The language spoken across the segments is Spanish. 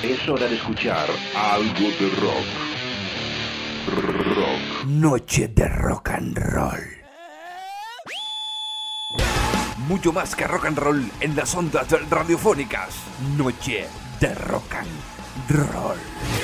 Es hora de escuchar algo de rock. Rock. Noche de rock and roll. Mucho más que rock and roll en las ondas radiofónicas. Noche de rock and roll.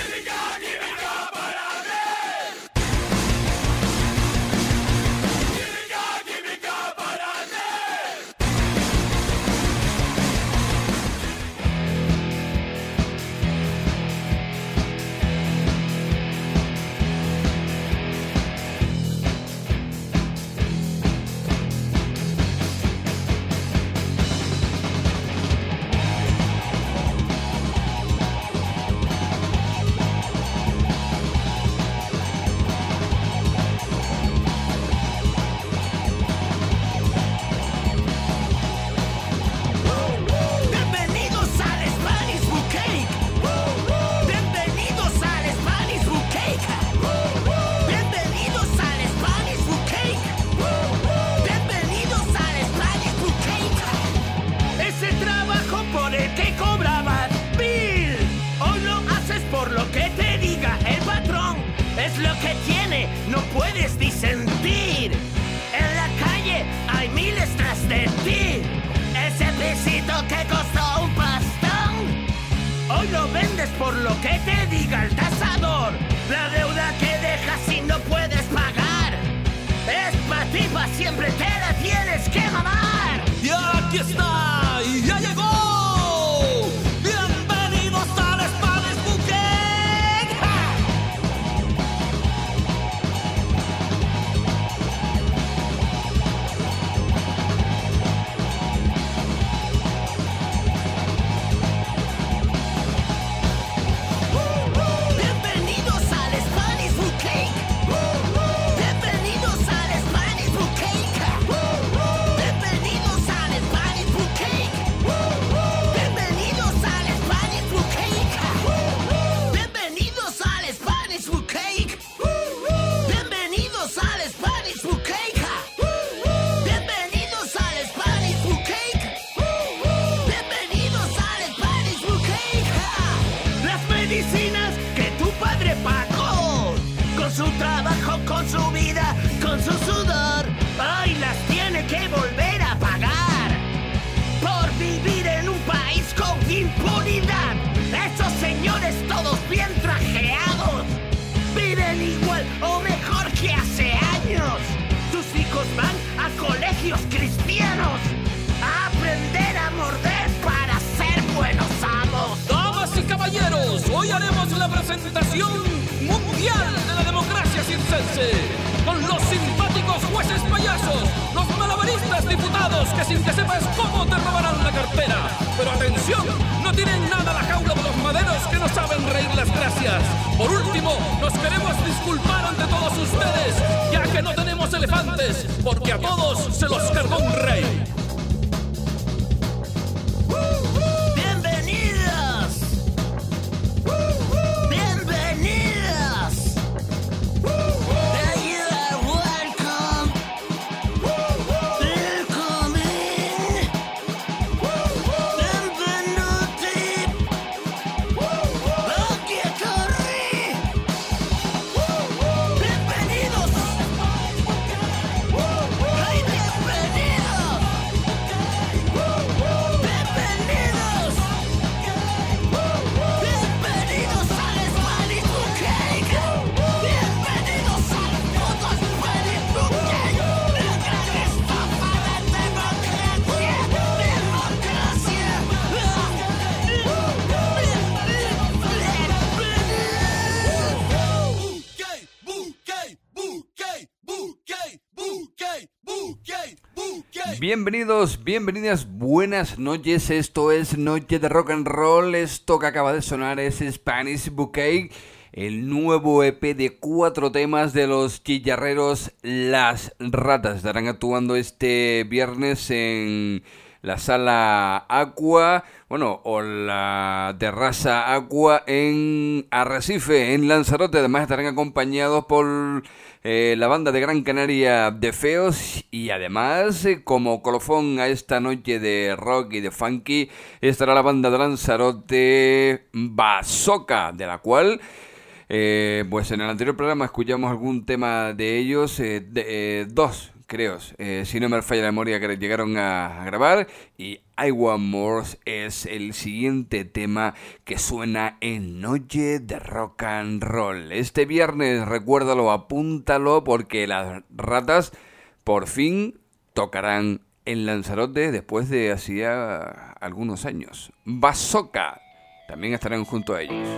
Por lo que te diga el tasador, la deuda que dejas si no puedes pagar es pa' ti, pa' siempre te la tienes que mamar. Y aquí está, y ya llegó. Bienvenidos al Spanish Bouquet. Su trabajo, con su vida, con su sudor, hoy las tiene que volver a pagar por vivir en un país con impunidad. Esos señores todos bien trajeados viven igual o mejor que hace años. Sus hijos van a colegios cristianos a aprender a morder para ser buenos amos. Damas y caballeros, hoy haremos la presentación mundial de la democracia circense, con los simpáticos jueces payasos, los malabaristas diputados que sin que sepas cómo te robarán la cartera. Pero atención, no tienen nada la jaula de los maderos que no saben reír las gracias. Por último, nos queremos disculpar ante todos ustedes, ya que no tenemos elefantes, porque a todos se los cargó un rey. Bienvenidos, bienvenidas, buenas noches. Esto es Noche de Rock and Roll. Esto que acaba de sonar es Spanish Bouquet, el nuevo EP de 4 temas de los chillarreros Las Ratas. Estarán actuando este viernes en la Sala Aqua, bueno, o la Terraza Aqua en Arrecife, en Lanzarote. Además estarán acompañados por la banda de Gran Canaria de Feos, y además como colofón a esta noche de rock y de funky estará la banda de Lanzarote Basoca, de la cual pues en el anterior programa escuchamos algún tema de ellos, dos creo, si no me falla la memoria, que llegaron a grabar, y I Want More es el siguiente tema que suena en Noche de Rock and Roll. Este viernes, recuérdalo, apúntalo, porque las Ratas por fin tocarán en Lanzarote después de hacía algunos años. Basoca también estarán junto a ellos.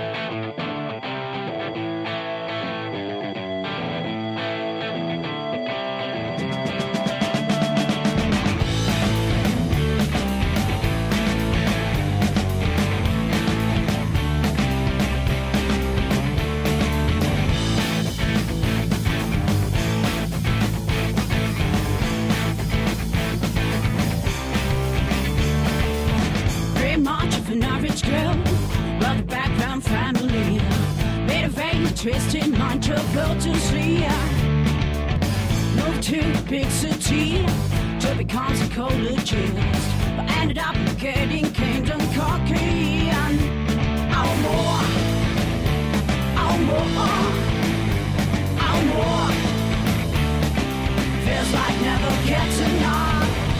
Twisted mind trouble to see. Moved to a big city to become psychologist, but ended up getting Kingdom cocky. I want more, I want more, I want more. Feels like never getting enough.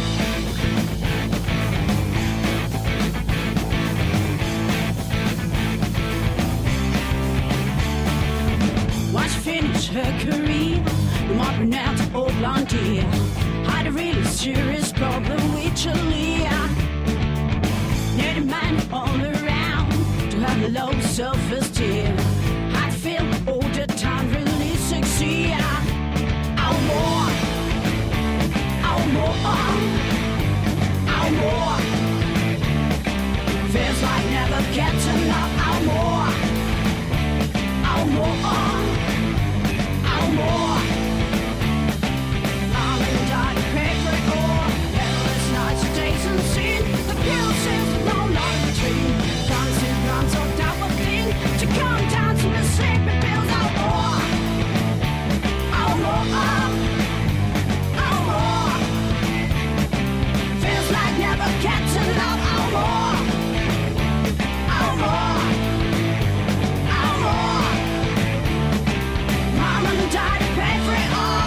Once she finished her career, the more pronounced old blondie had a really serious problem with Chalia. Needed man all around to have a low self-esteem. I'd feel all the time really sexy. I want more, I want more, I want more. Feels like never getting enough. I want more, I want more. More. Mom and Dad pay for it all. Endless nights, days unseen. The guilt seems no longer between. Dancing runs on top of thing. To come down to the sleeping pills. I'll more. I'll more. I'll more. Feels like never getting enough. I'll more. I'll more. I'll more. Mom and Dad pay for it all.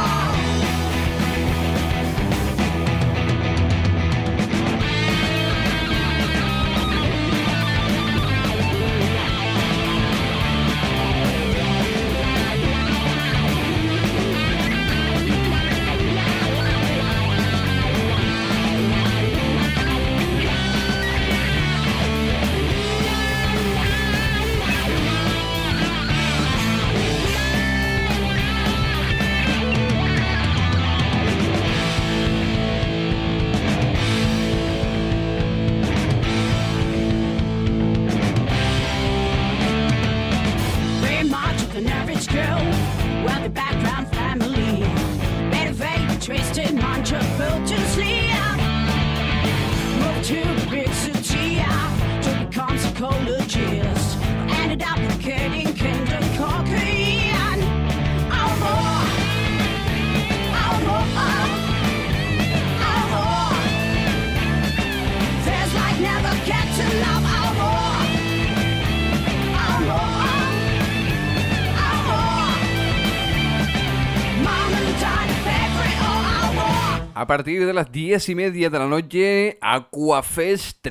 A partir de las 10:30 de la noche, Aquafest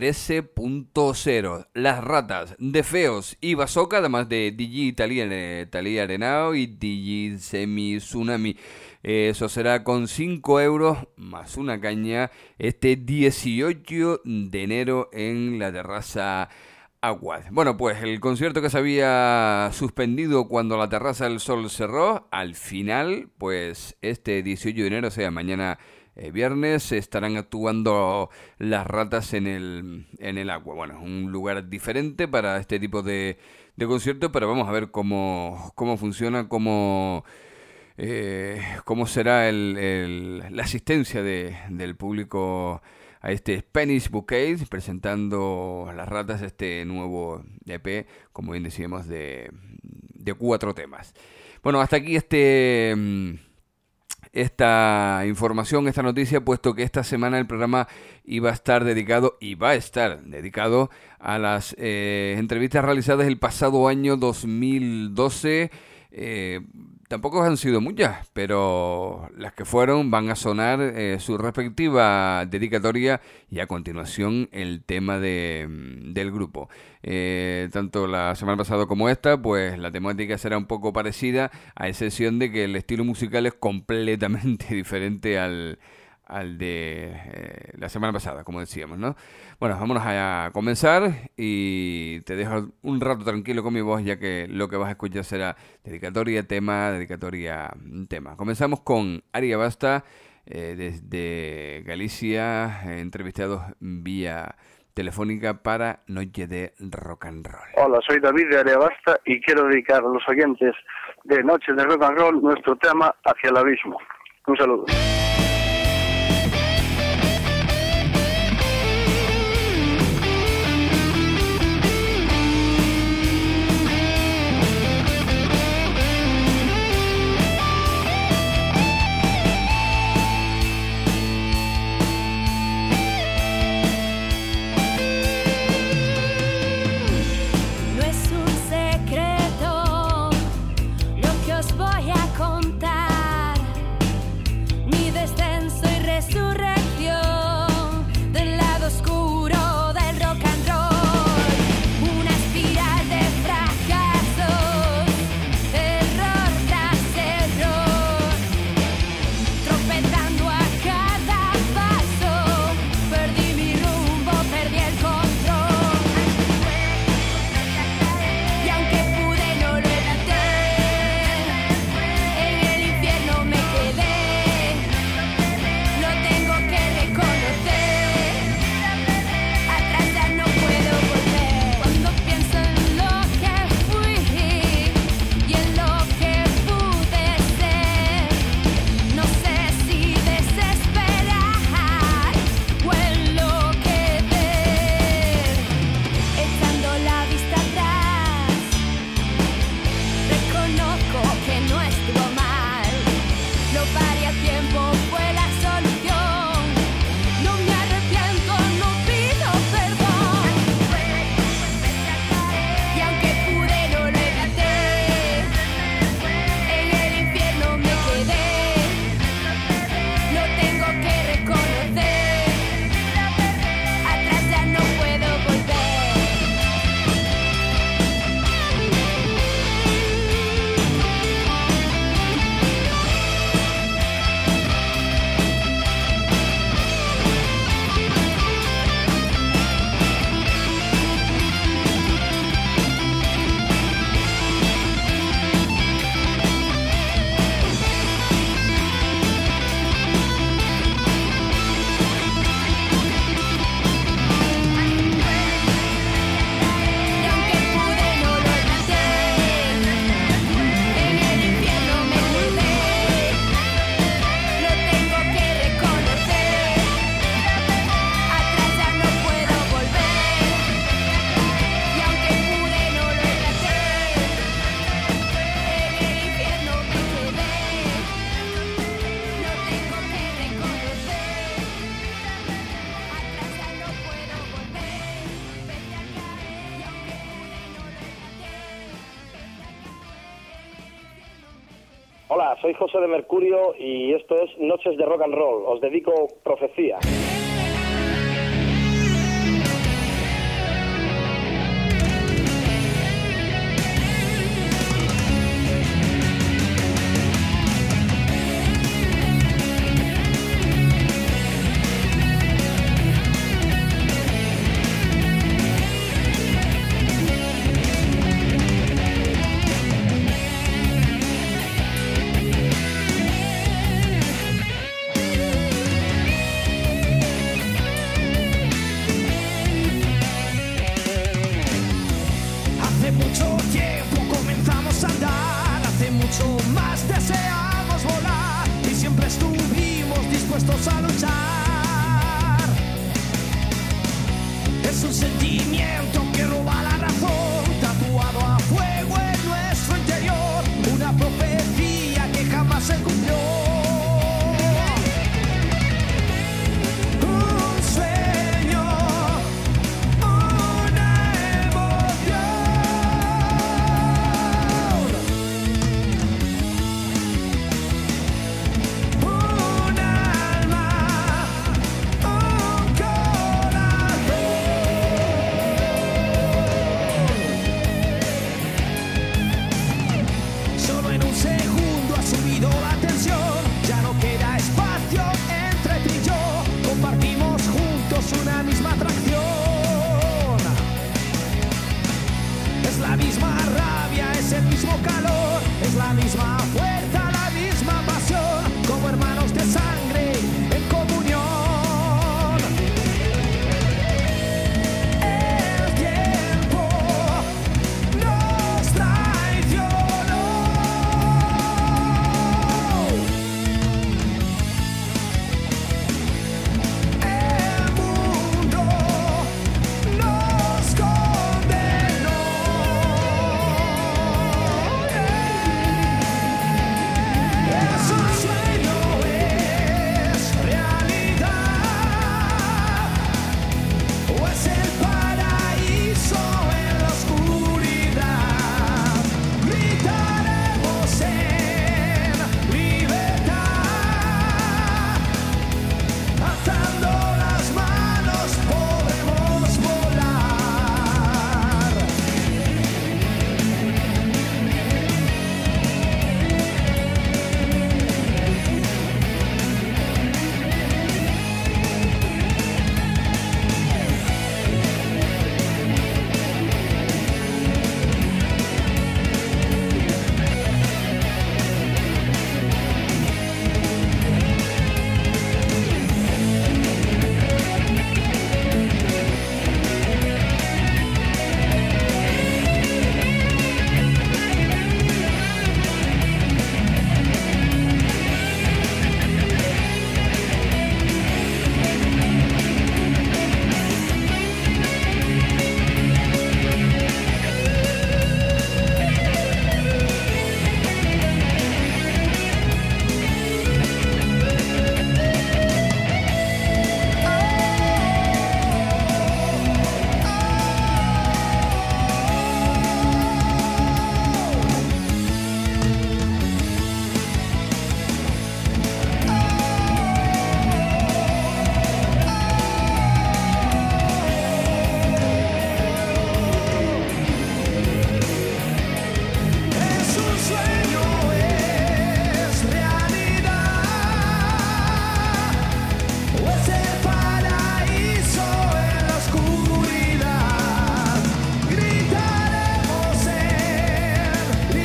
13.0. Las Ratas de Feos y Basoca, además de DJ Talía Arenao y DJ Semi Tsunami. Eso será con 5 euros más una caña este 18 de enero en la Terraza Aguas. Bueno, pues el concierto que se había suspendido cuando la Terraza del Sol cerró, al final, pues este 18 de enero, o sea, mañana viernes, estarán actuando Las Ratas en el Agua. Bueno, un lugar diferente para este tipo de conciertos, pero vamos a ver cómo funciona, cómo será la asistencia del público a este Spanish Bouquet, presentando Las Ratas, este nuevo EP, como bien decíamos, de 4 temas. Bueno, hasta aquí esta información, esta noticia, puesto que esta semana el programa va a estar dedicado a las entrevistas realizadas el pasado año 2012. Tampoco han sido muchas, pero las que fueron van a sonar su respectiva dedicatoria y a continuación el tema del grupo. Tanto la semana pasada como esta, pues la temática será un poco parecida, a excepción de que el estilo musical es completamente diferente al de la semana pasada, como decíamos, ¿no? Bueno, vámonos a comenzar y te dejo un rato tranquilo con mi voz, ya que lo que vas a escuchar será dedicatoria, tema. Comenzamos con Ari Abasta, desde Galicia, entrevistados vía telefónica para Noche de Rock and Roll. Hola, soy David de Ari Abasta y quiero dedicar a los oyentes de Noche de Rock and Roll nuestro tema Hacia el Abismo. Un saludo. Hola, soy José de Mercurio y esto es Noches de Rock and Roll. Os dedico Profecía. A luchar la misma fuerza, la misma pasión, como hermanos de sangre en comunión. El tiempo nos traicionó. El mundo nos condenó. Es un sueño, es realidad, o es el paraíso en la oscuridad. Gritaremos en libertad, alzando las manos podemos volar. Es un sueño, es realidad, o es el paraíso en la oscuridad. Gritaremos en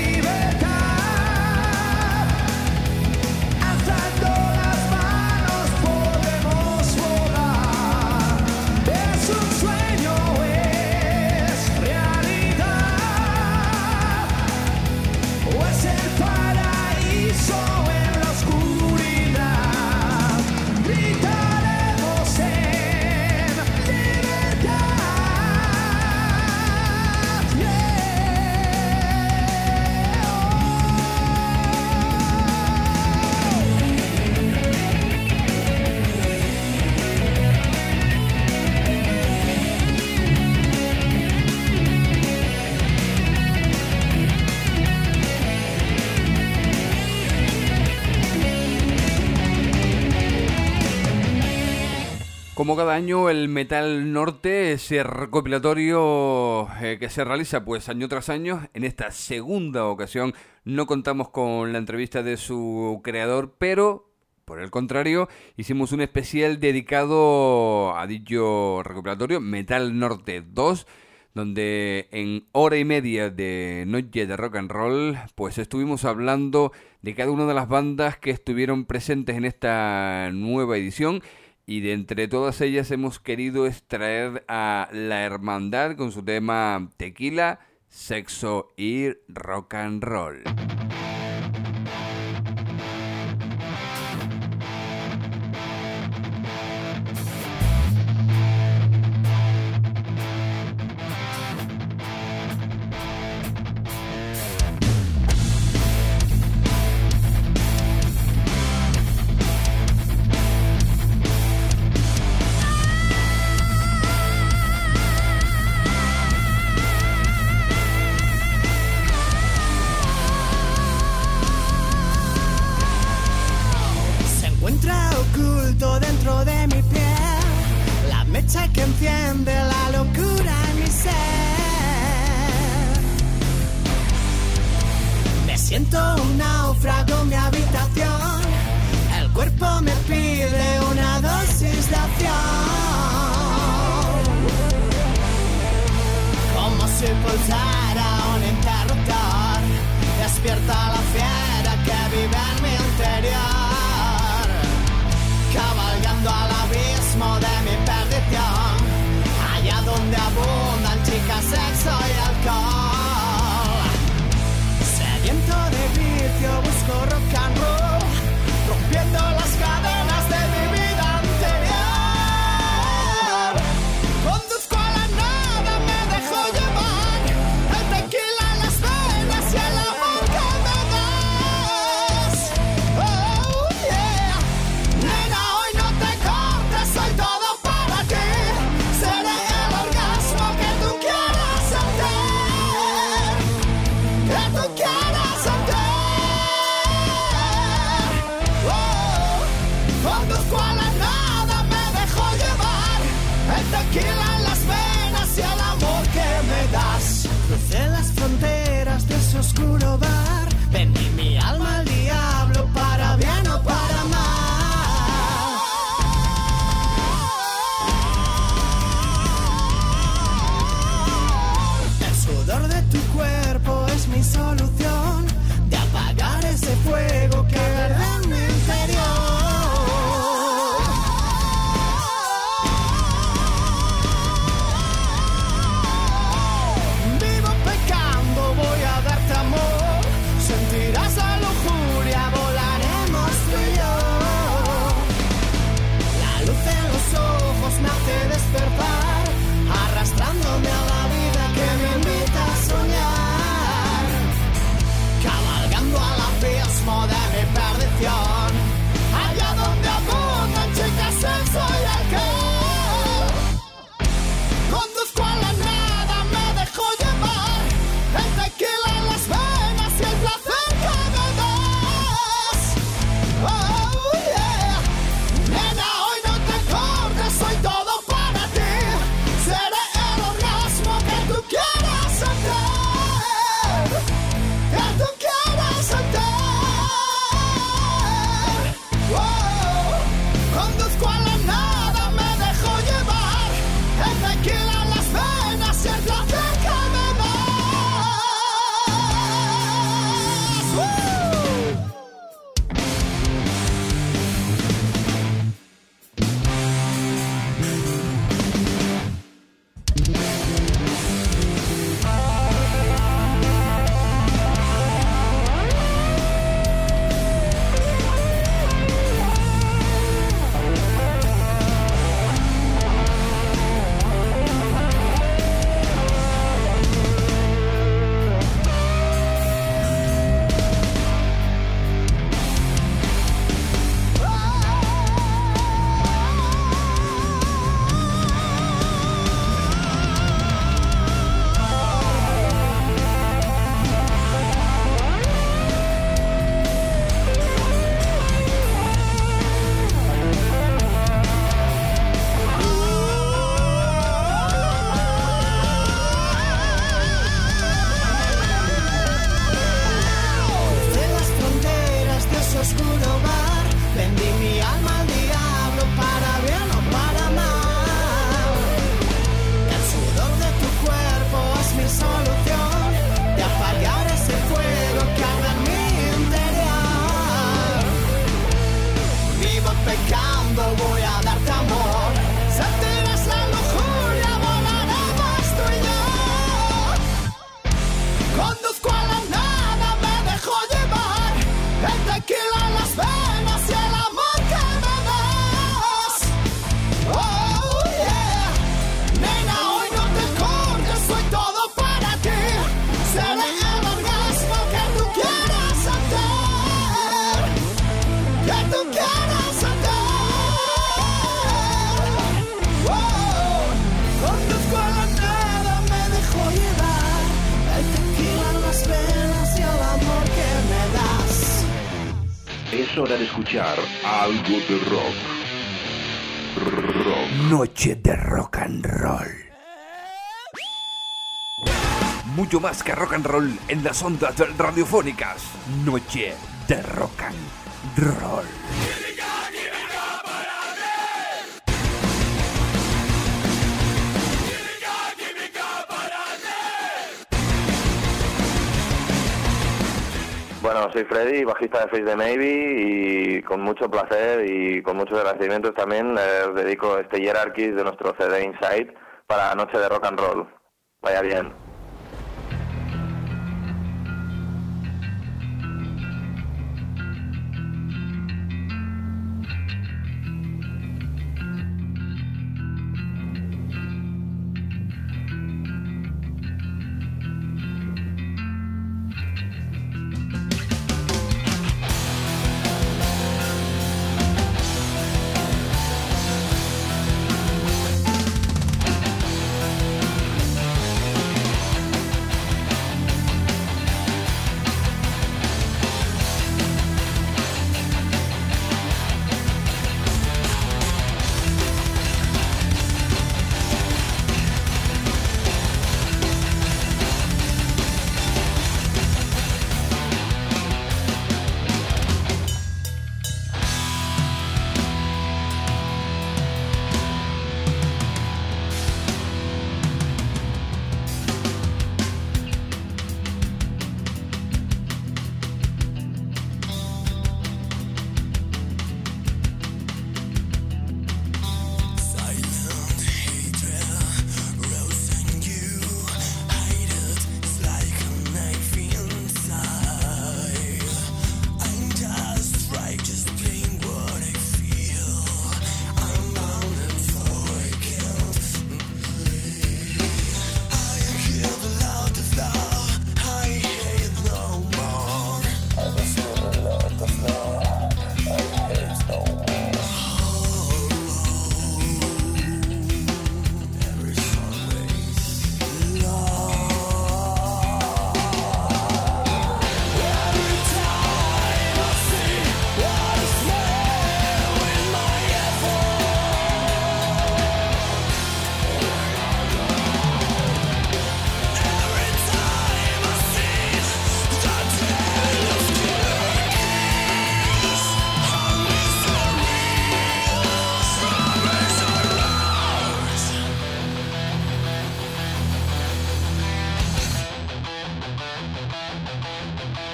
libertad, alzando las manos podemos volar. Es un sueño, es realidad, o es el paraíso en la oscuridad. Gritaremos en libertad. Como cada año, el Metal Norte, ese recopilatorio que se realiza pues año tras año. En esta segunda ocasión no contamos con la entrevista de su creador, pero por el contrario hicimos un especial dedicado a dicho recopilatorio, Metal Norte 2, donde en hora y media de Noche de Rock and Roll pues estuvimos hablando de cada una de las bandas que estuvieron presentes en esta nueva edición. Y de entre todas ellas hemos querido extraer a La Hermandad con su tema Tequila, Sexo y Rock and Roll. Dentro de mi piel, la mecha que enciende la locura en mi ser. Me siento un náufrago en mi habitación, el cuerpo me pide una dosis de acción. Como si pulsara un interruptor, es despierta la fiera que vive en mi interior, cabalgando al abismo de mi perdición, allá donde abundan chicas, sexo y alcohol. Sediento de vicio busco rock and roll, rompiendo las cadenas de mi vida anterior. Conduzco a la nada, me dejo llevar, el tequila en las venas y el amor que me das. Oh yeah, nena, hoy no te cortes, soy todo para ti. Seré el orgasmo que tú quieras sentir, que tú quieras sentir. Conduzco a la nada, me dejo llevar, el tequila en las venas y el amor que me das. Crucé las fronteras de ese oscuro bar, vendí mi alma al diablo para bien o para mal. El sudor de tu cuerpo es mi solución de apagar ese fuego que arde en mi interior. Vivo pecando, voy a darte amor, sentirás la lujuria, volaremos tú y yo. La luz en los ojos me hace despertar, arrastrándome a la vida que me invita a soñar, cabalgando al abismo de mi perdición, allá donde abundan chicas, sexo y alcohol. Conduzco a la nada, me dejo llevar, el tequila en las venas y el placer que me das. Oh yeah, nena, hoy no te cortes, soy todo para ti. Seré el orgasmo que tú quieras sentir, que tú quieras sentir. Oh, conduzco a la nada, me dejo llevar, el tequila en las venas y el placer que me das. Crucé las fronteras de ese oscuro bar, vendí mi alma al diablo para bien o para mal. El sudor de tu cuerpo es mi solución de apagar ese fuego que arde en mi interior. Vivo pecando, voy a darte amor, sentirás la lujuria, volaremos tú y yo. Conduzco a la nada, me dejo llevar, el tequila en las venas y el amor que me das. Oh yeah, nena, hoy no te cortes, soy todo para ti. Seré el orgasmo que tú quieras sentir, que tú quieras sentir. Oh, conduzco a la nada, me dejo llevar, el tequila en las venas y el amor que me das. Es hora de escuchar algo de rock. Rock. Noche de rock and roll. Mucho más que rock and roll en las ondas radiofónicas. Noche de rock and roll. Bueno, soy Freddy, bajista de Face the Navy, y con mucho placer y con muchos agradecimientos también os dedico este Hierarchies de nuestro CD Inside para Noche de Rock and Roll. Vaya bien.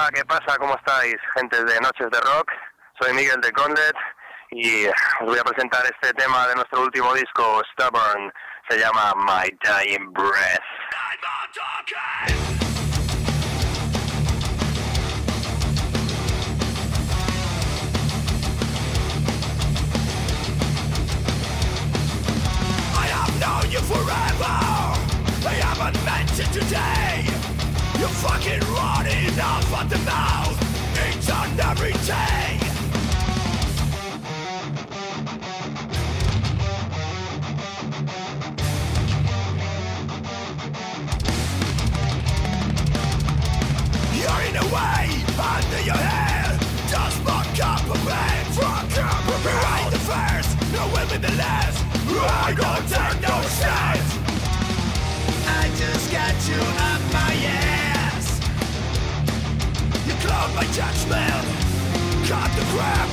Hola, ¿qué pasa? ¿Cómo estáis, gente de Noches de Rock? Soy Miguel de Condet y os voy a presentar este tema de nuestro último disco, Stubborn. Se llama My Dying Breath. I have known you forever. I haven't meant it today. You're fucking running off at the mouth each and every day. You're in a way under your hair. Just fuck up a man. Fuck up a man. Right the first, no will be the last. I don't take no chance. I just got you up my ass. You cloud my judgment. Cut the crap.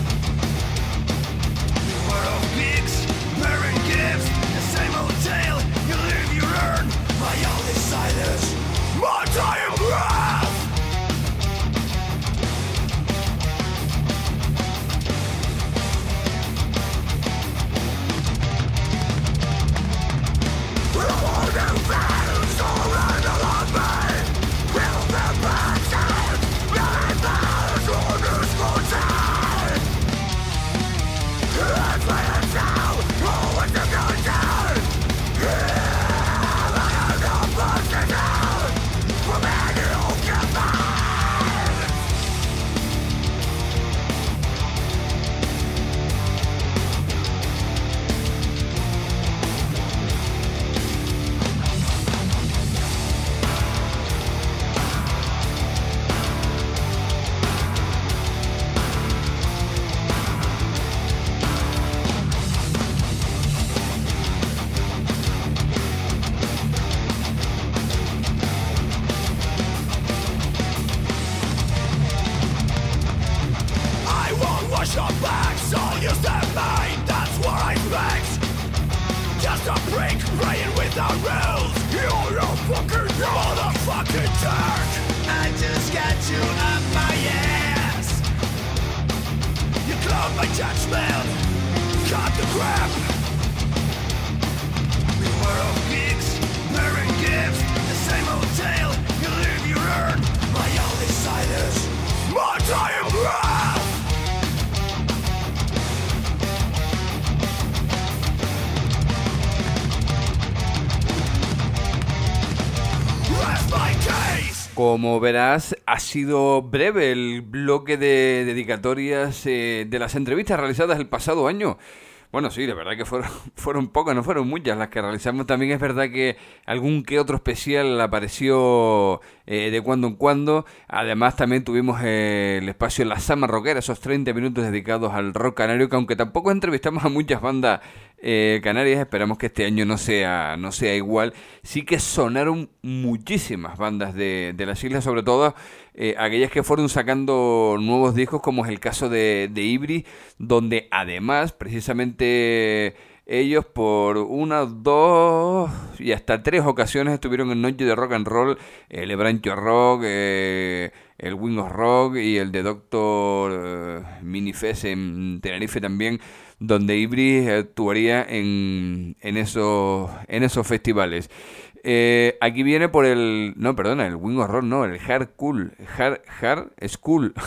Beware of pigs, bearing gifts. The same old tale. You live, you learn. My only silence. My dying breath. Como verás, ha sido breve el bloque de dedicatorias de las entrevistas realizadas el pasado año. Bueno, sí, la verdad que fueron pocas, no fueron muchas las que realizamos. También es verdad que algún que otro especial apareció de cuando en cuando. Además, también tuvimos el espacio en la Sama Rockera, esos 30 minutos dedicados al rock canario, que aunque tampoco entrevistamos a muchas bandas canarias, esperamos que este año no sea igual. Sí que sonaron muchísimas bandas de las islas, sobre todo aquellas que fueron sacando nuevos discos, como es el caso de Ibris, donde además precisamente ellos por 1, 2 y hasta 3 ocasiones estuvieron en Noche de Rock and Roll, el Ebrancho Rock, el Wingos Rock y el de Doctor Minifest en Tenerife también, donde Ibris actuaría en esos festivales. Aquí viene por el Wingos Rock no, el Hard School.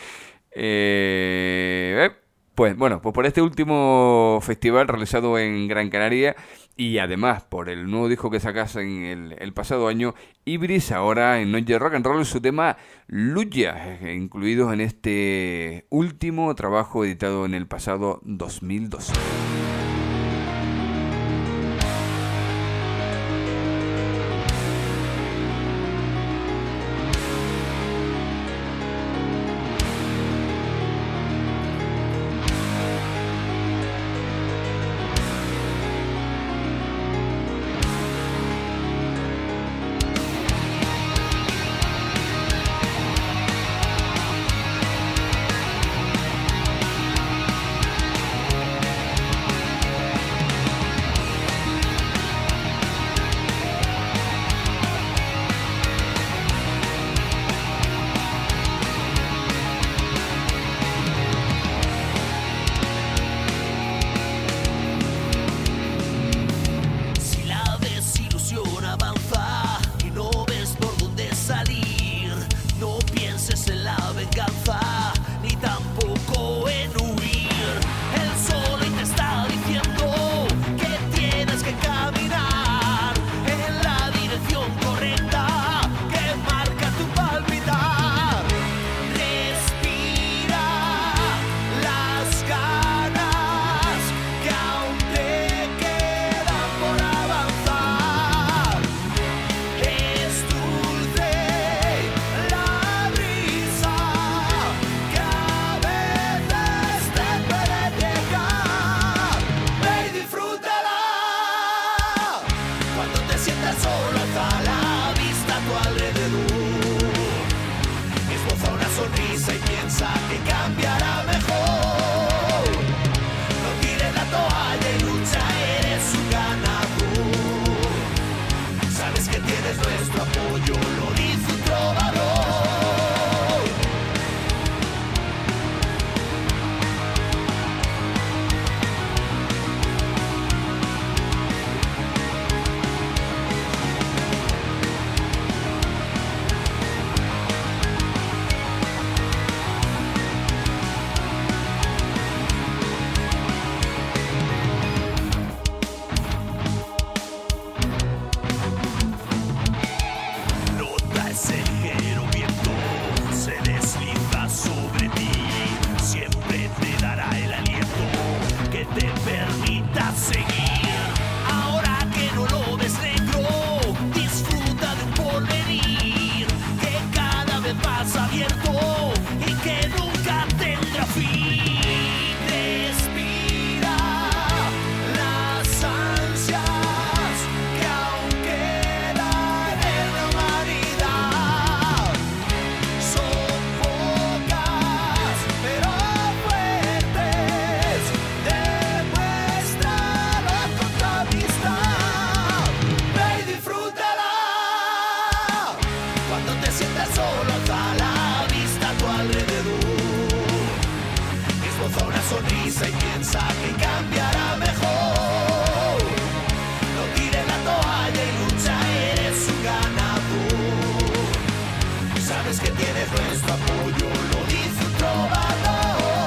Pues por este último festival realizado en Gran Canaria y además por el nuevo disco que sacasen el pasado año, Ibris ahora en Noche de Rock and Roll, su tema Luya, incluidos en este último trabajo editado en el pasado 2012. sientas solo, alza la vista a tu alrededor. Esboza una sonrisa y piensa que cambiará mejor. No tires la toalla y lucha, eres un ganador. Sabes que tienes nuestro apoyo, lo dice un trovador. Nota ese ligero viento, se desliza sobre ti. Siempre te dará el aliento que te permita seguir. Ahora que no lo ves negro, disfruta de un porvenir que cada vez más abierto y que nunca tendrá fin. Respira las ansias que aún quedan en la humanidad. Son pocas pero fuertes, demuéstralo con tu amistad. Ve y disfrútala. Cuando te sientas solo, alza la vista a tu alrededor. Esboza una sonrisa y piensa que cambiará mejor. No tires la toalla y lucha, eres un ganador. Sabes que tienes nuestro apoyo, lo dice un trovador.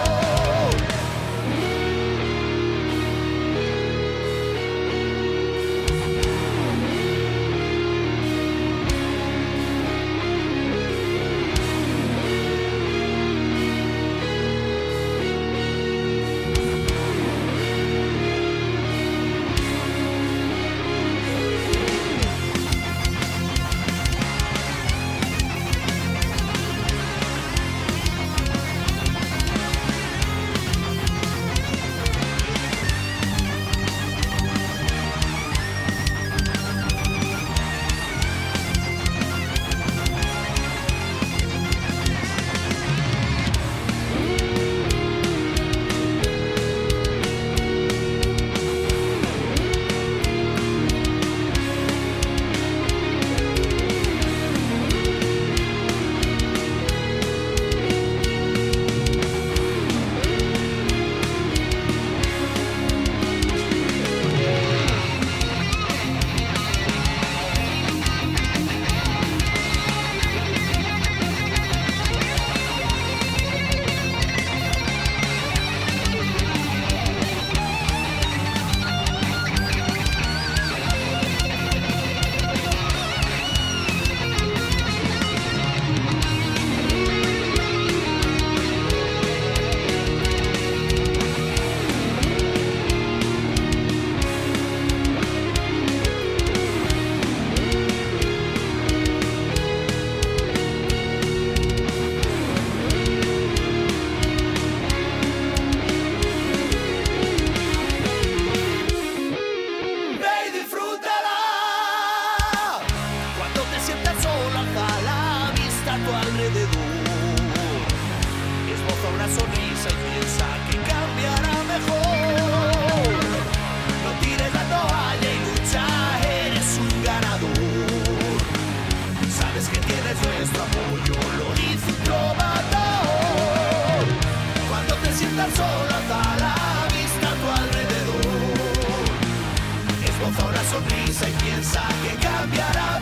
sonrisa y piensa que cambiará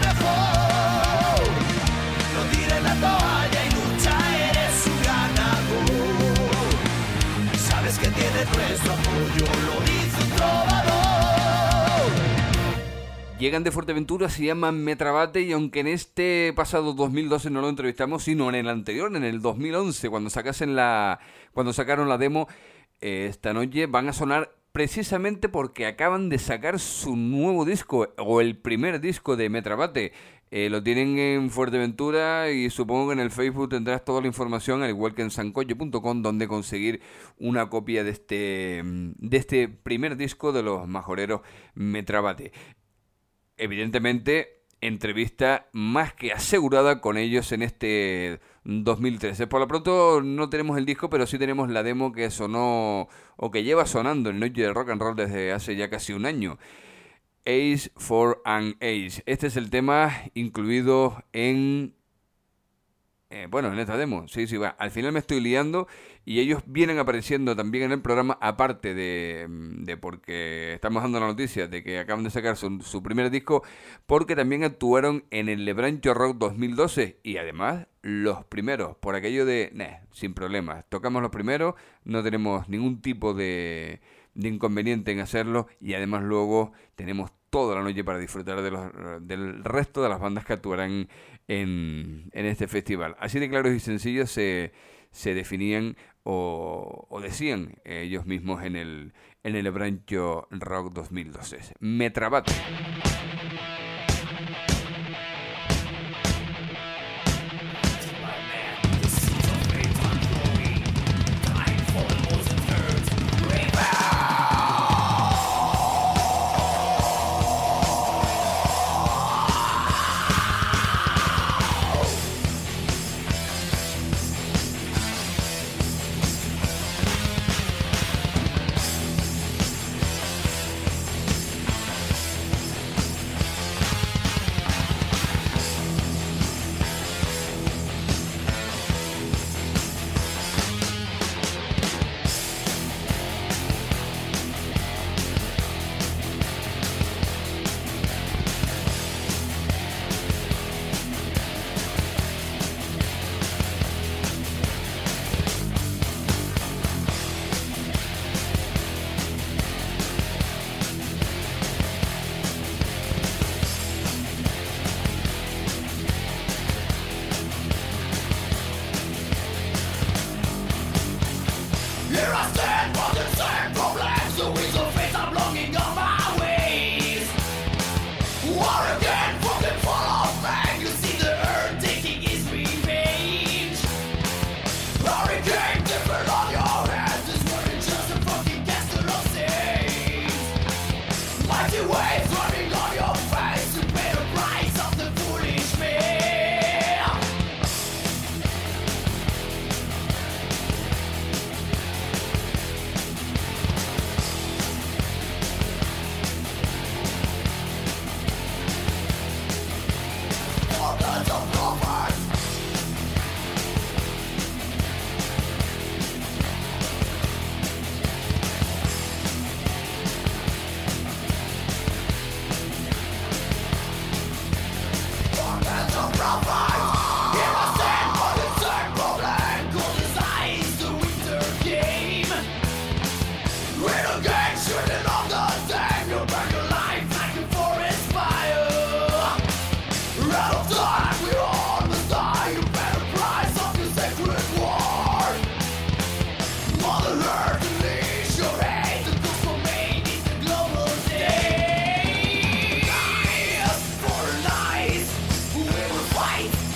mejor. No tires la toalla y lucha, eres un ganador. Sabes que tienes nuestro apoyo, lo dice un trovador. Llegan de Fuerteventura, se llaman Metrabate, y aunque en este pasado 2012 no lo entrevistamos, sino en el anterior, en el 2011, cuando sacaron la demo, esta noche van a sonar precisamente porque acaban de sacar su nuevo disco, o el primer disco de Metrabate. Lo tienen en Fuerteventura y supongo que en el Facebook tendrás toda la información, al igual que en sancoye.com, donde conseguir una copia de este primer disco de los majoreros Metrabate. evidentemente, entrevista más que asegurada con ellos en este 2013. Por lo pronto no tenemos el disco, pero sí tenemos la demo que sonó o que lleva sonando en Noche de Rock and Roll desde hace ya casi un año. Ace for an Ace. Este es el tema incluido en esta demo. Sí, va. Al final me estoy liando y ellos vienen apareciendo también en el programa, aparte de porque estamos dando la noticia de que acaban de sacar su primer disco, porque también actuaron en el Lebrancho Rock 2012 y además los primeros, por aquello de, sin problemas, tocamos los primeros, no tenemos ningún tipo de inconveniente en hacerlo y además luego tenemos toda la noche para disfrutar del resto de las bandas que actuarán en este festival. Así de claros y sencillos se definían o decían ellos mismos en el Lebrancho Rock 2012. Metrabat. Fight!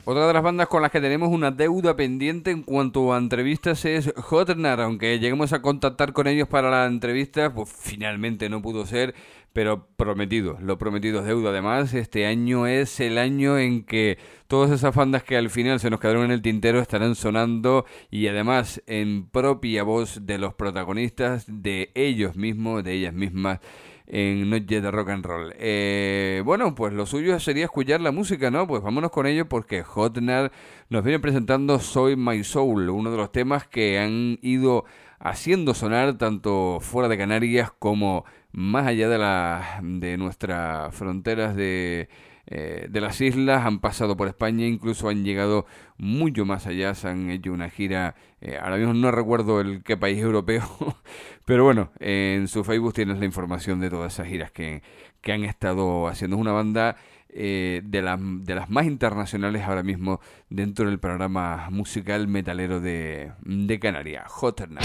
Otra de las bandas con las que tenemos una deuda pendiente en cuanto a entrevistas es Hotnar, aunque lleguemos a contactar con ellos para la entrevista, pues finalmente no pudo ser, pero lo prometido es deuda. Además, este año es el año en que todas esas bandas que al final se nos quedaron en el tintero estarán sonando, y además en propia voz de los protagonistas, de ellos mismos, de ellas mismas, en Noches de Rock and Roll. Bueno, pues lo suyo sería escuchar la música, ¿no? Pues vámonos con ello, porque Hotnar nos viene presentando Soy My Soul, uno de los temas que han ido haciendo sonar tanto fuera de Canarias como más allá de nuestras fronteras de las islas. Han pasado por España, incluso han llegado mucho más allá, se han hecho una gira, ahora mismo no recuerdo qué país europeo, pero bueno, en su Facebook tienes la información de todas esas giras que han estado haciendo. Es una banda de las más internacionales ahora mismo dentro del programa musical metalero de Canarias, Hotnar.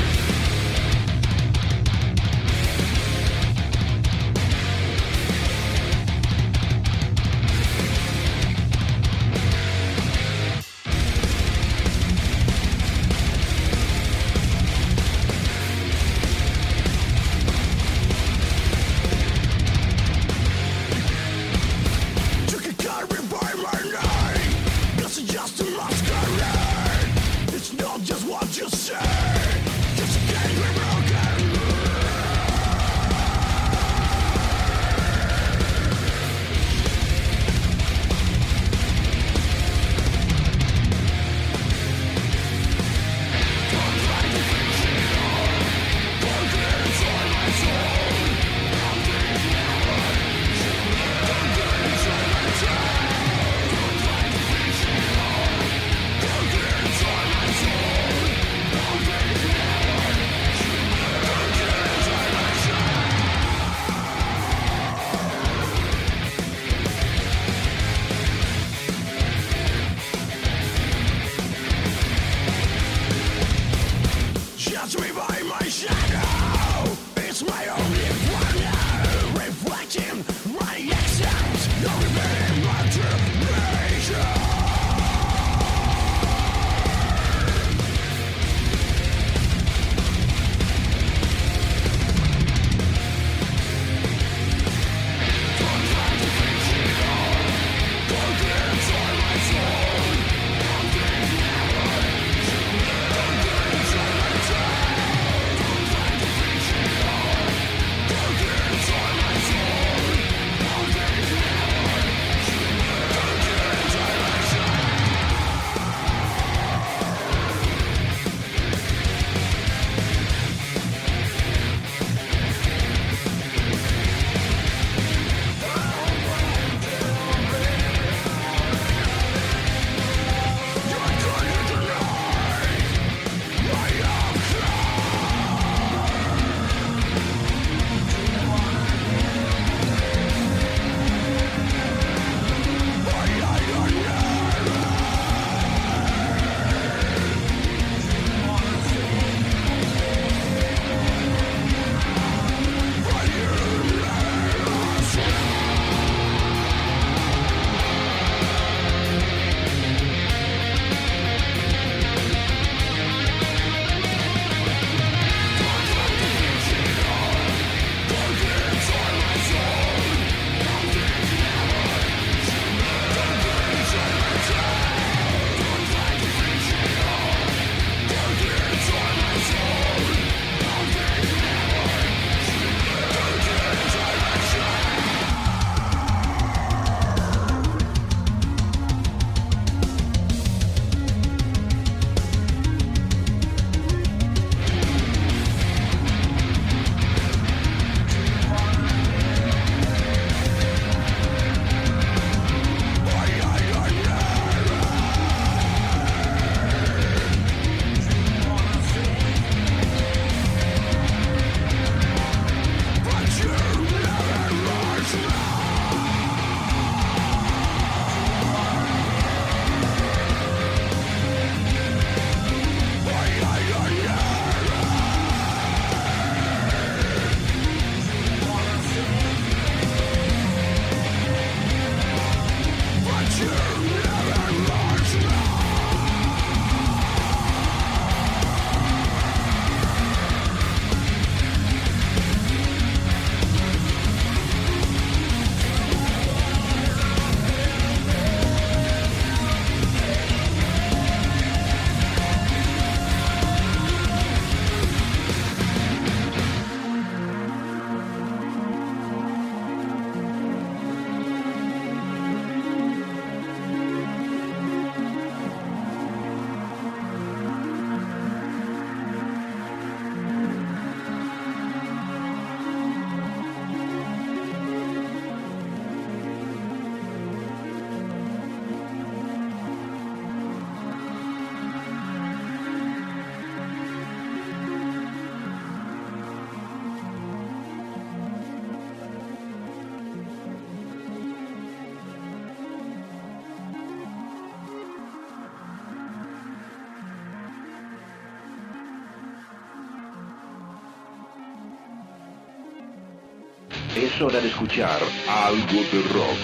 Es hora de escuchar algo de rock.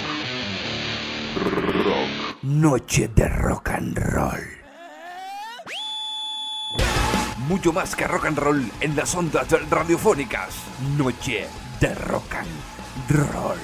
Rock. Noche de rock and roll. Mucho más que rock and roll en las ondas radiofónicas. Noche de rock and roll.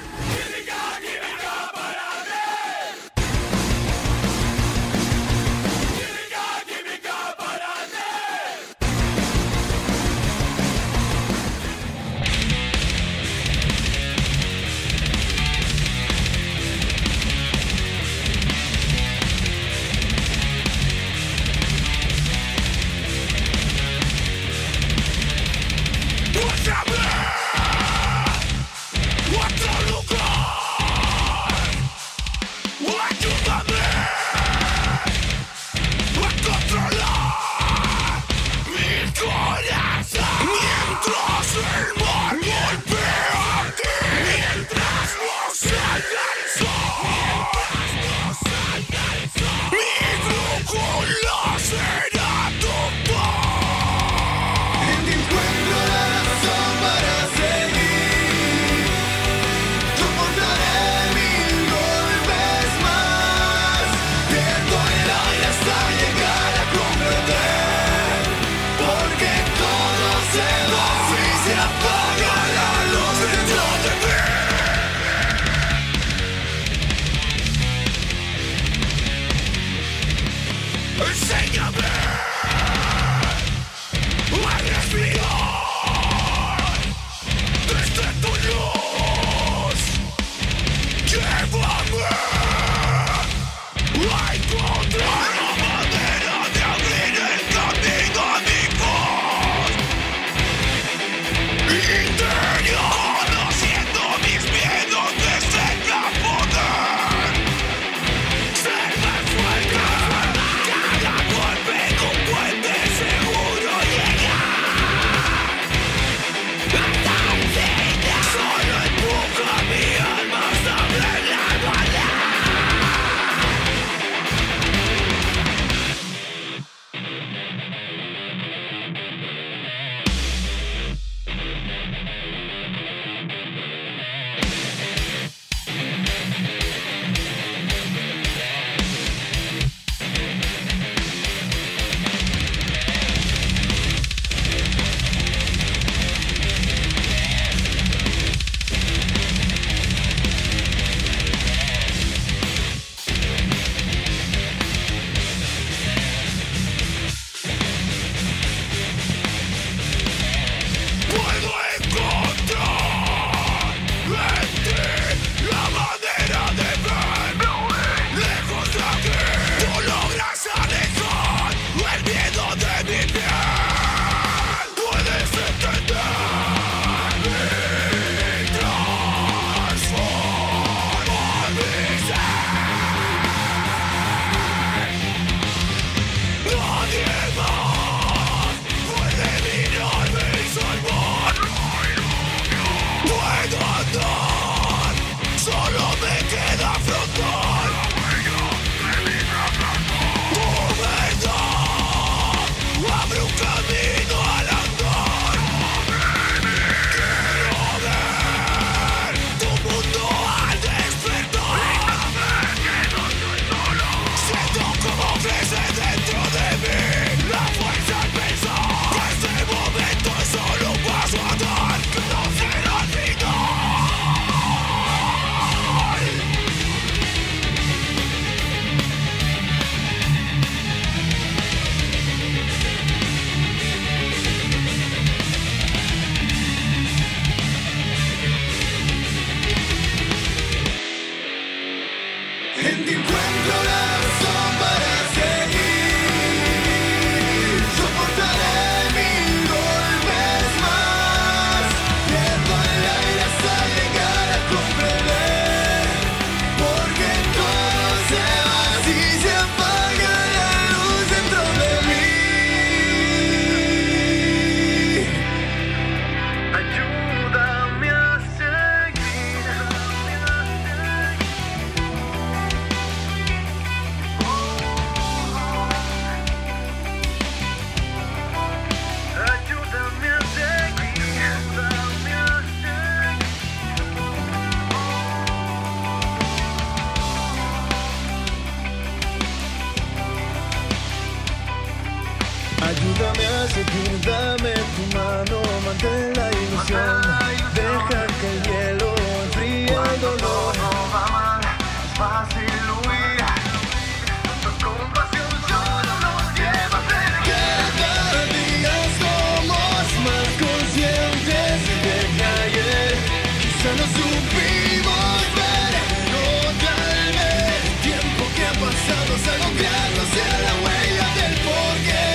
seguir, dame tu mano, mantén la ilusión. Deja que el hielo enfríe el dolor. No va mal, es fácil huir. Tu compasión solo nos lleva a ser. Cada día somos más conscientes de que ayer quizá no supimos ver. No tal vez, tiempo que ha pasado se ha confiado hacia la huella del porqué.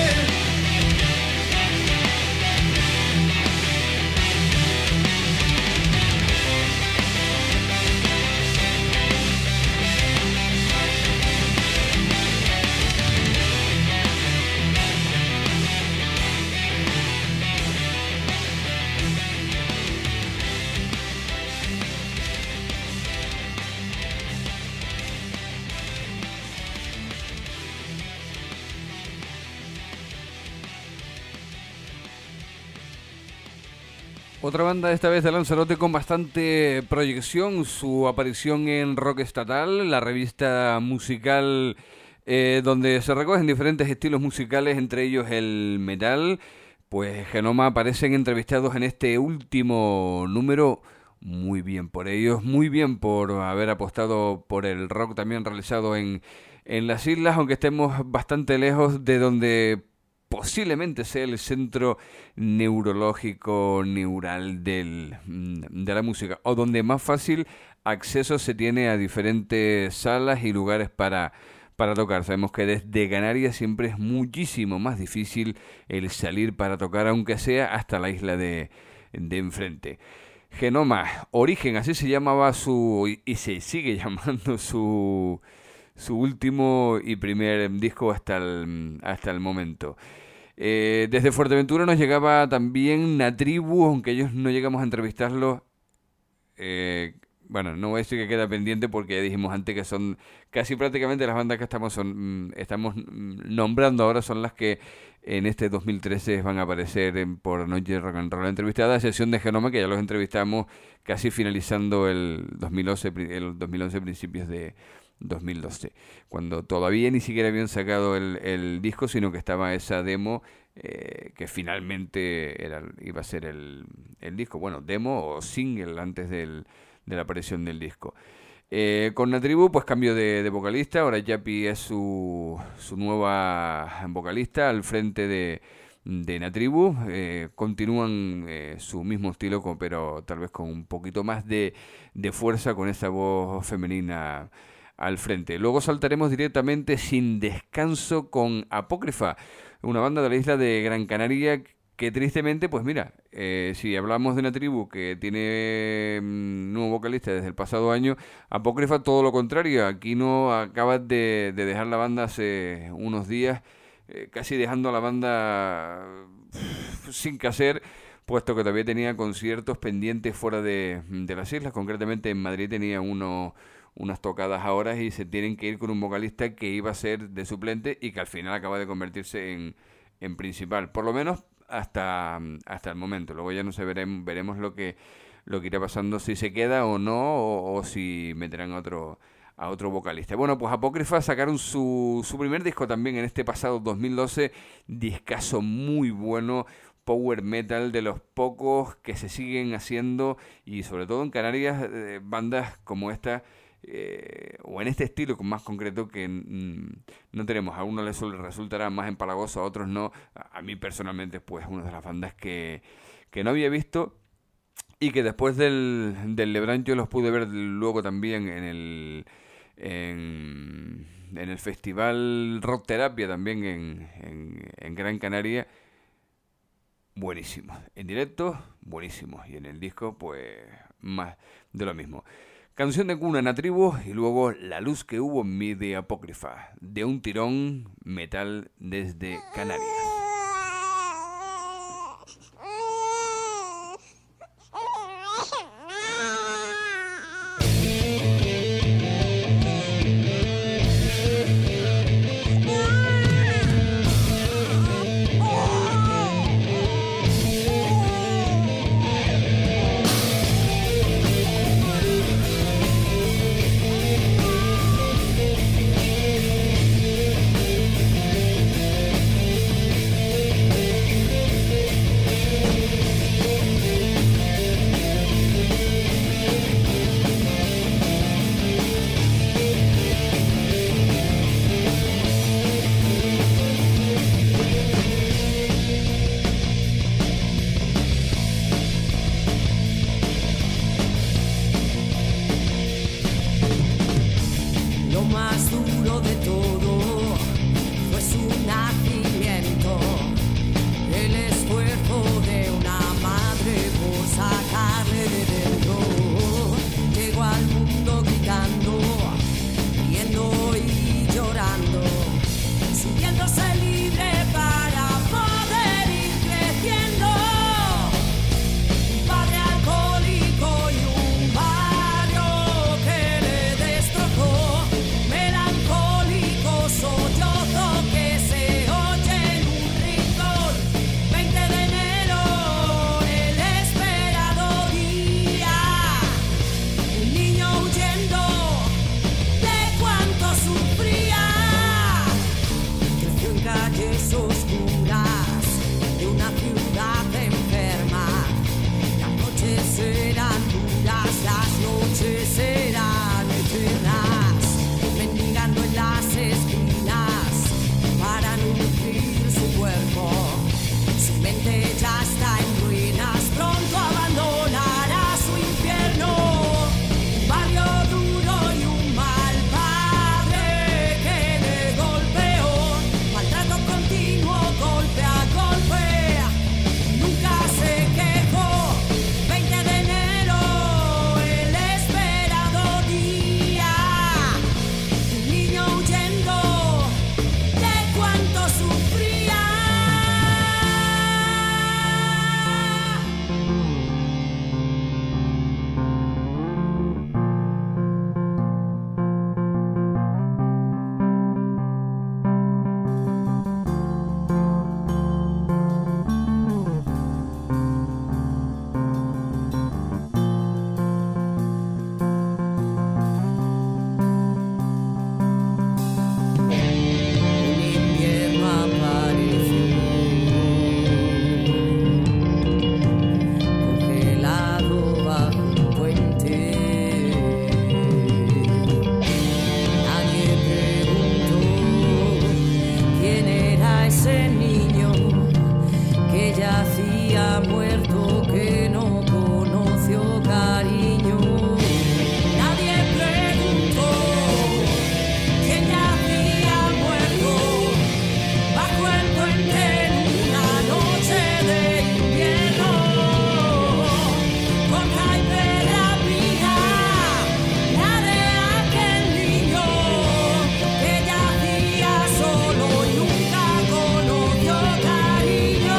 Otra banda, esta vez de Lanzarote, con bastante proyección. Su aparición en Rock Estatal, la revista musical donde se recogen diferentes estilos musicales, entre ellos el metal. Pues Genoma aparecen entrevistados en este último número. Muy bien por ellos, muy bien por haber apostado por el rock también realizado en las islas, aunque estemos bastante lejos de donde posiblemente sea el centro neurológico, neural de la música, o donde más fácil acceso se tiene a diferentes salas y lugares para tocar. Sabemos que desde Canarias siempre es muchísimo más difícil el salir para tocar, aunque sea hasta la isla de enfrente. Genoma, Origen, así se llamaba y se sigue llamando su último y primer disco hasta el momento. Desde Fuerteventura nos llegaba también Natribu, aunque ellos no llegamos a entrevistarlos. Bueno, no voy a decir que queda pendiente porque ya dijimos antes que son casi prácticamente las bandas que estamos nombrando ahora son las que en este 2013 van a aparecer por Noche de Rock and Roll entrevistada, a excepción de Genoma, que ya los entrevistamos casi finalizando el 2011, principios de 2012, cuando todavía ni siquiera habían sacado el disco, sino que estaba esa demo que finalmente iba a ser el disco, bueno, demo o single antes de la aparición del disco. Con Natribu, pues cambio de vocalista. Ahora Yapi es su nueva vocalista al frente de Natribu. Continúan su mismo estilo, pero tal vez con un poquito más de fuerza, con esa voz femenina al frente. Luego saltaremos directamente sin descanso con Apócrifa, una banda de la isla de Gran Canaria que tristemente, pues mira, si hablamos de Natribu que tiene nuevo vocalista desde el pasado año, Apócrifa todo lo contrario. Aquino acaba de dejar la banda hace unos días, casi dejando a la banda sin que hacer, puesto que todavía tenía conciertos pendientes fuera de las islas. Concretamente en Madrid tenía unas tocadas ahora y se tienen que ir con un vocalista que iba a ser de suplente y que al final acaba de convertirse en principal, por lo menos hasta el momento. Luego ya no sé, veremos lo que irá pasando, si se queda o no, o si meterán a otro vocalista. Bueno, pues Apócrifa sacaron su primer disco también en este pasado 2012, discazo muy bueno, power metal, de los pocos que se siguen haciendo, y sobre todo en Canarias, bandas como esta, o en este estilo con más concreto, que no tenemos. A uno les resultará más empalagoso, a otros no. A mí personalmente, pues una de las bandas que no había visto y que después del Lebrán yo los pude ver luego también en el festival Rock Terapia también en Gran Canaria. Buenísimo, en directo buenísimo, y en el disco pues más de lo mismo. Canción de cuna, Natribu, y luego La luz que hubo en mí de Apócrifa, de un tirón, metal desde Canarias. ciudad enferma. Las noches serán duras, las noches serán eternas, mendigando en las esquinas para nutrir su cuerpo. Su mente ya está en ruinas, pronto abandonará su infierno. Un barrio duro y un mal padre que le golpeó, maltrato continuo, golpe a golpe, nunca se quejó. 20 de enero, el esperado día, un niño huyendo de cuánto sufría. Un invierno apareció, congelado bajo un puente. Nadie preguntó quién era ese niño que yacía muerto, que no conoció cariño. Nadie preguntó quién yacía muerto bajo el puente en una noche de invierno. Corta y perra vida, la de aquel niño que yacía solo y nunca conoció cariño.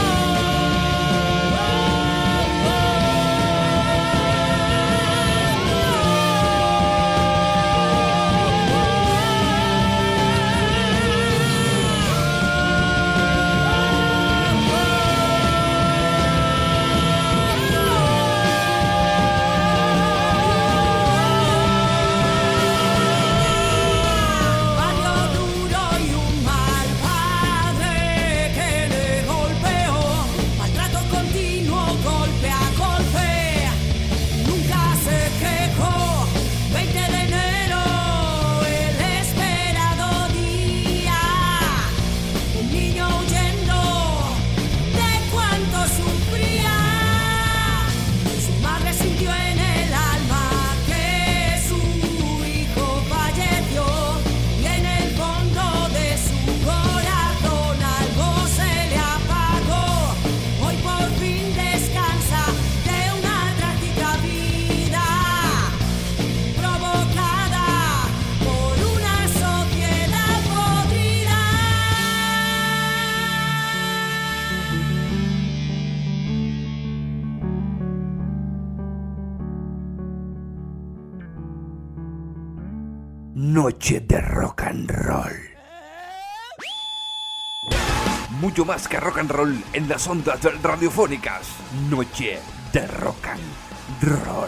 Barrio duro y un mal padre que le golpeó, maltrato continuo, golpe a golpe, nunca se quejó. 20 de enero, el esperado día, un niño huyendo de cuánto sufría. Su madre sintió en el alma que su hijo falleció, y en el fondo de su corazón algo se le apagó. Hoy por fin descansa de una trágica vida provocada por una sociedad podrida. Noche de rock and roll. Mucho más que rock and roll en las ondas radiofónicas. Noche de rock and roll.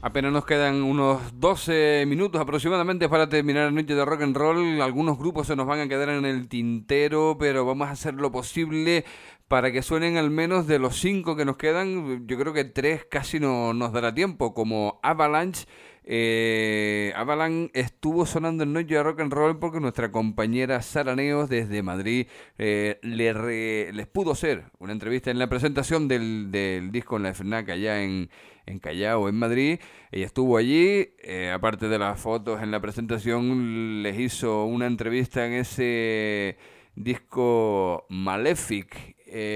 Apenas nos quedan unos 12 minutos aproximadamente para terminar la noche de rock and roll. Algunos grupos se nos van a quedar en el tintero, pero vamos a hacer lo posible para que suenen al menos de los 5 que nos quedan. Yo creo que 3 casi no nos dará tiempo, como Avalanche. Avalanche estuvo sonando en Noche de Rock and Roll porque nuestra compañera Sara Neos desde Madrid les pudo hacer una entrevista en la presentación del disco en la FNAC allá en Callao, en Madrid. Ella estuvo allí, aparte de las fotos en la presentación, les hizo una entrevista en ese disco Malefic,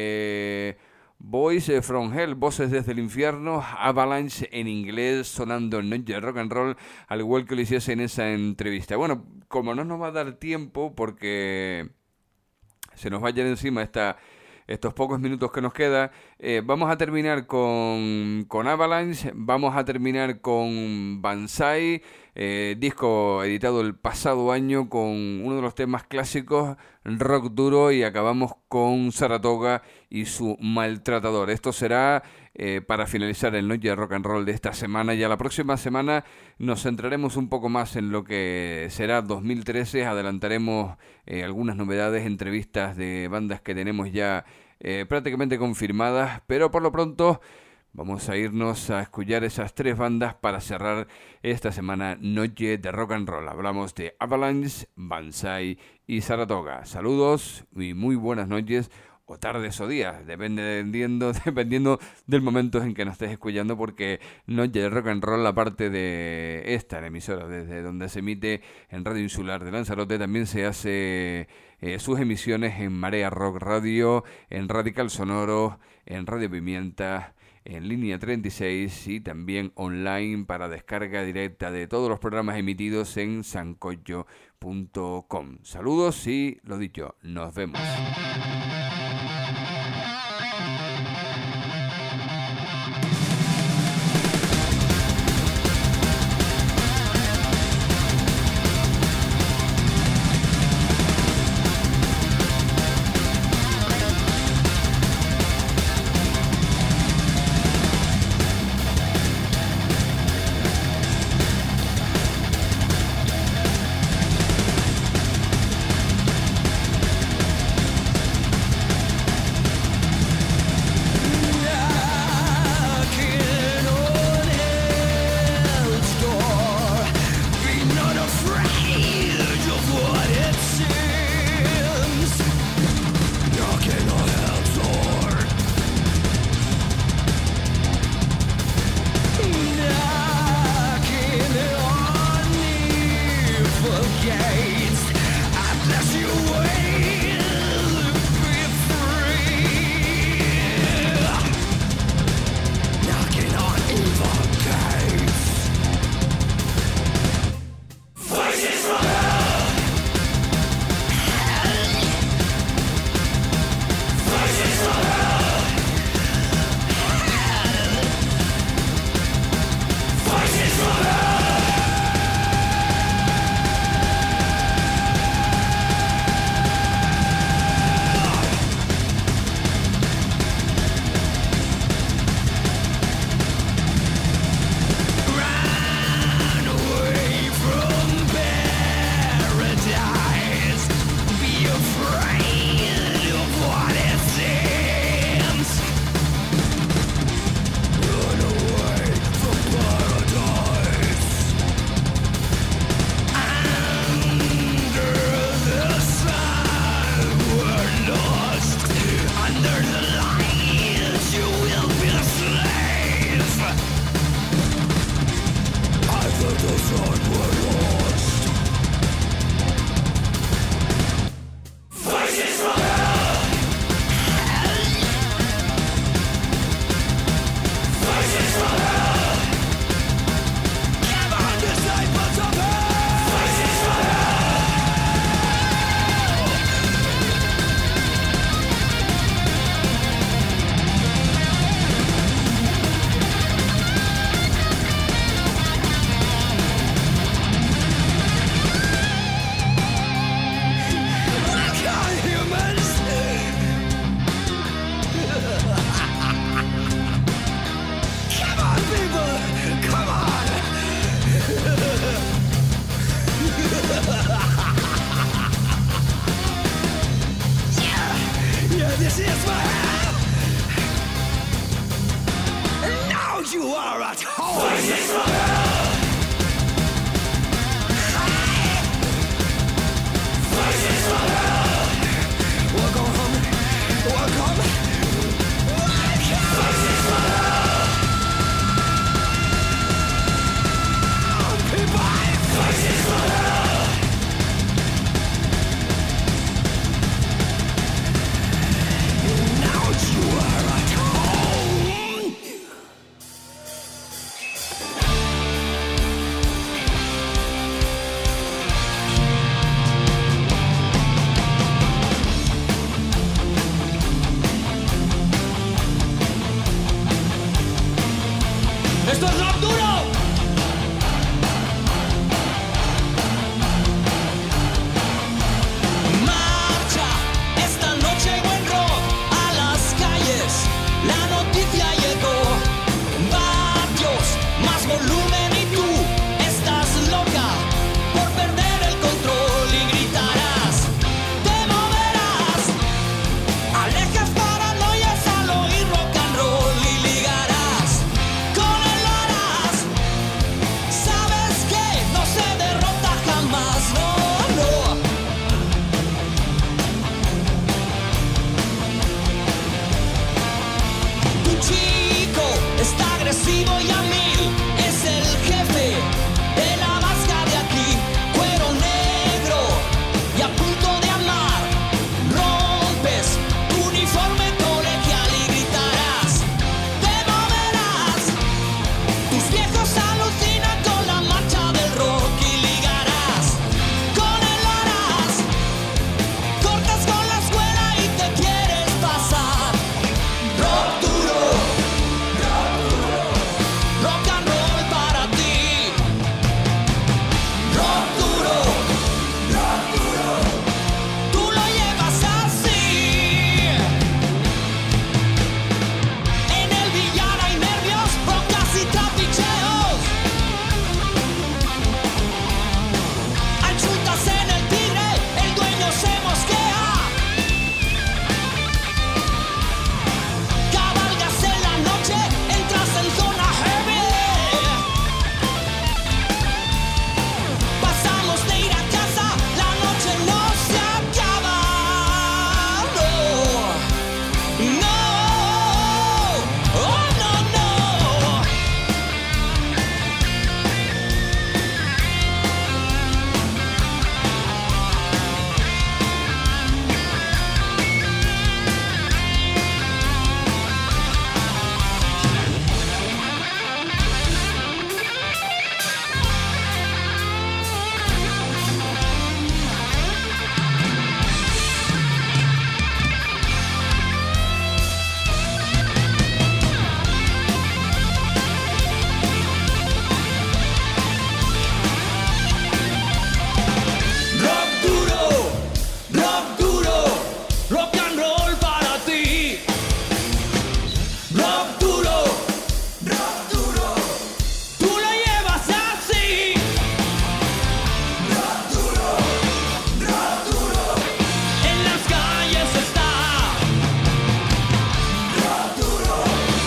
Voice from Hell, Voces desde el Infierno, Avalanche en inglés, sonando en Noche de Rock and Roll, al igual que lo hiciese en esa entrevista. Bueno, como no nos va a dar tiempo, porque se nos va a llenar encima estos pocos minutos que nos queda, vamos a terminar con Avalanche, vamos a terminar con Banzai, disco editado el pasado año con uno de los temas clásicos, rock duro, y acabamos con Saratoga y su Maltratador. Esto será para finalizar el Noche de Rock and Roll de esta semana. Ya la próxima semana nos centraremos un poco más en lo que será 2013, adelantaremos algunas novedades, entrevistas de bandas que tenemos ya prácticamente confirmadas, pero por lo pronto vamos a irnos a escuchar esas 3 bandas para cerrar esta semana Noche de Rock and Roll. Hablamos de Avalanche, Banzai y Saratoga. Saludos y muy buenas noches, o tardes o días, dependiendo del momento en que nos estés escuchando, porque Noche de Rock and Roll, aparte de esta emisora desde donde se emite en Radio Insular de Lanzarote, también se hace sus emisiones en Marea Rock Radio, en Radical Sonoro, en Radio Pimienta, en Línea 36 y también online para descarga directa de todos los programas emitidos en sancocho.com. Saludos y lo dicho, nos vemos. Come on! you are at home. Voices from hell. Voices from hell. Welcome home. Welcome. Voices from hell. People. Voices from hell. Now you are at home. ¡Esto es rock duro! Marcha, esta noche hay buen rock a las calles. La noticia llegó. Vatios, más volumen y tú estás loca por perder el control y gritarás. Te moverás, alejas paranoias al oír rock and roll y ligarás. Con el harás, sabes que no se derrota jamás, no, no. Tu chico está agresivo y a mil, es el jefe de la vasca de aquí. Cuero negro y a punto de amar. Rompes tu uniforme colegial y gritarás. Te moverás, tus viejos alucinan con la marcha del rock y ligarás. Con el harás, cortas con la escuela y te quieres pasar. Rock duro, rock and roll para ti. Rock duro, tú lo llevas así. En el billar hay nervios, bocas y trapicheos. Hay chutas en el tigre, el dueño se mosquea. Cabalgas en la noche, entras en zona heavy. Pasamos de ir a casa, la noche no se acaba. No, no, oh no, no. Rock duro, rock and roll para ti. Rock duro, tú lo llevas así. Rock duro, en las calles está. Rock duro,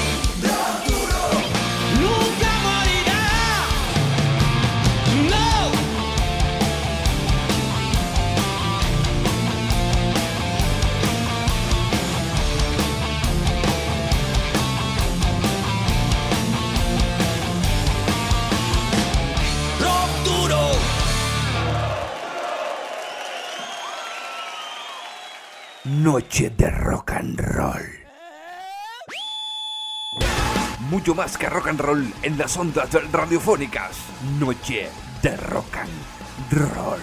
nunca morirá. No. Rock duro. Noche de rock and roll. Mucho más que rock and roll en las ondas radiofónicas. Noche de rock and roll.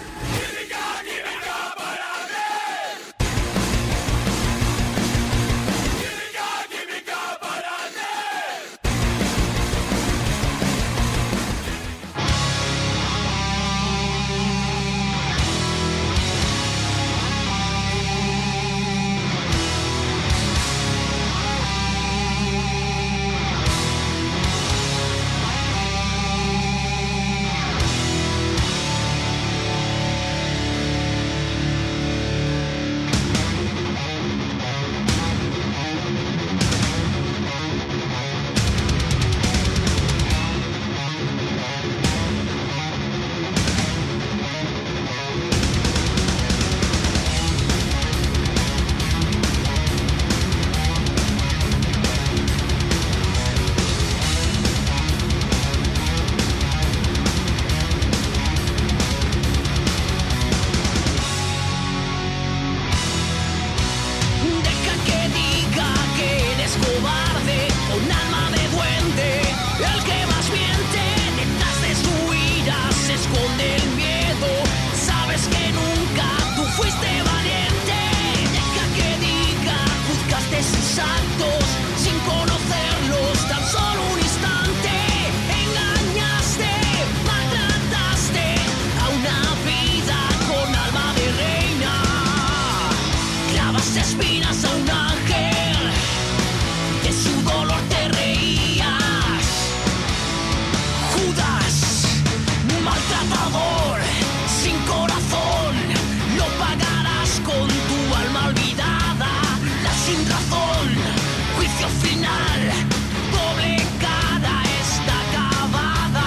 Judas, maltratador, sin corazón, lo pagarás con tu alma olvidada. La sin razón, juicio final, doble cara está acabada.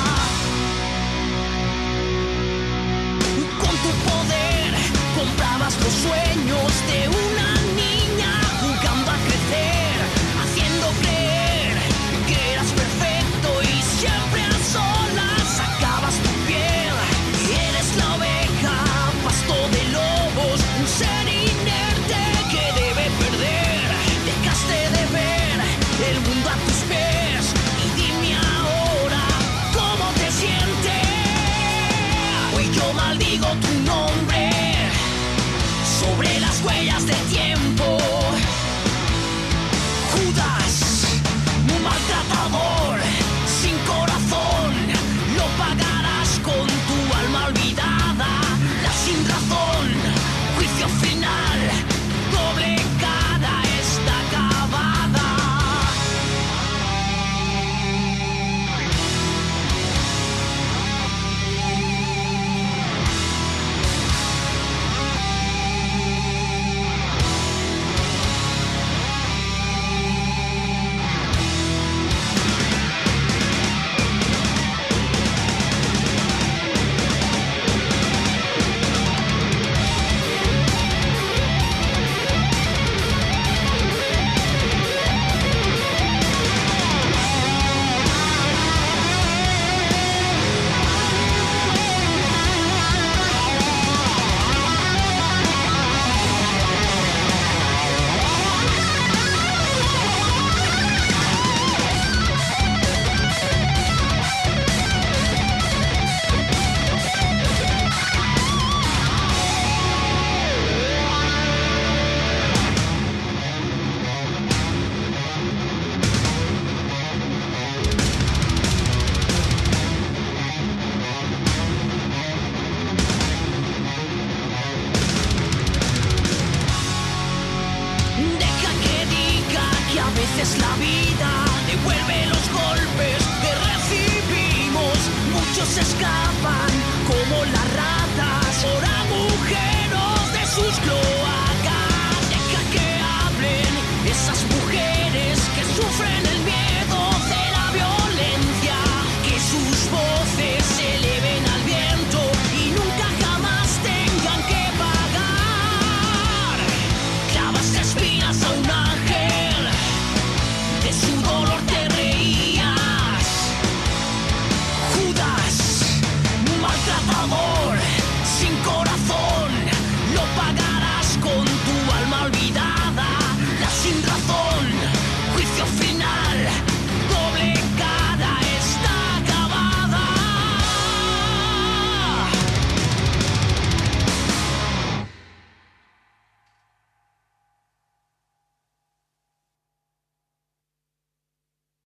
Con tu poder comprabas los sueños de una niña jugando a crecer, haciendo creer que eras perfecto y siempre a solas sacabas tu piel. Eres la oveja, pasto de lobos, un ser inerte que debe perder. Dejaste de ver el mundo a tus pies y dime ahora cómo te sientes. Hoy yo maldigo tu nombre sobre las huellas del tiempo. Judas, maltratador, sin corazón, lo pagarás con tu alma olvidada. La sin razón, juicio final, doble cara está acabada. Deja que diga que a veces la vida devuelve los golpes que recibimos. Muchos escapan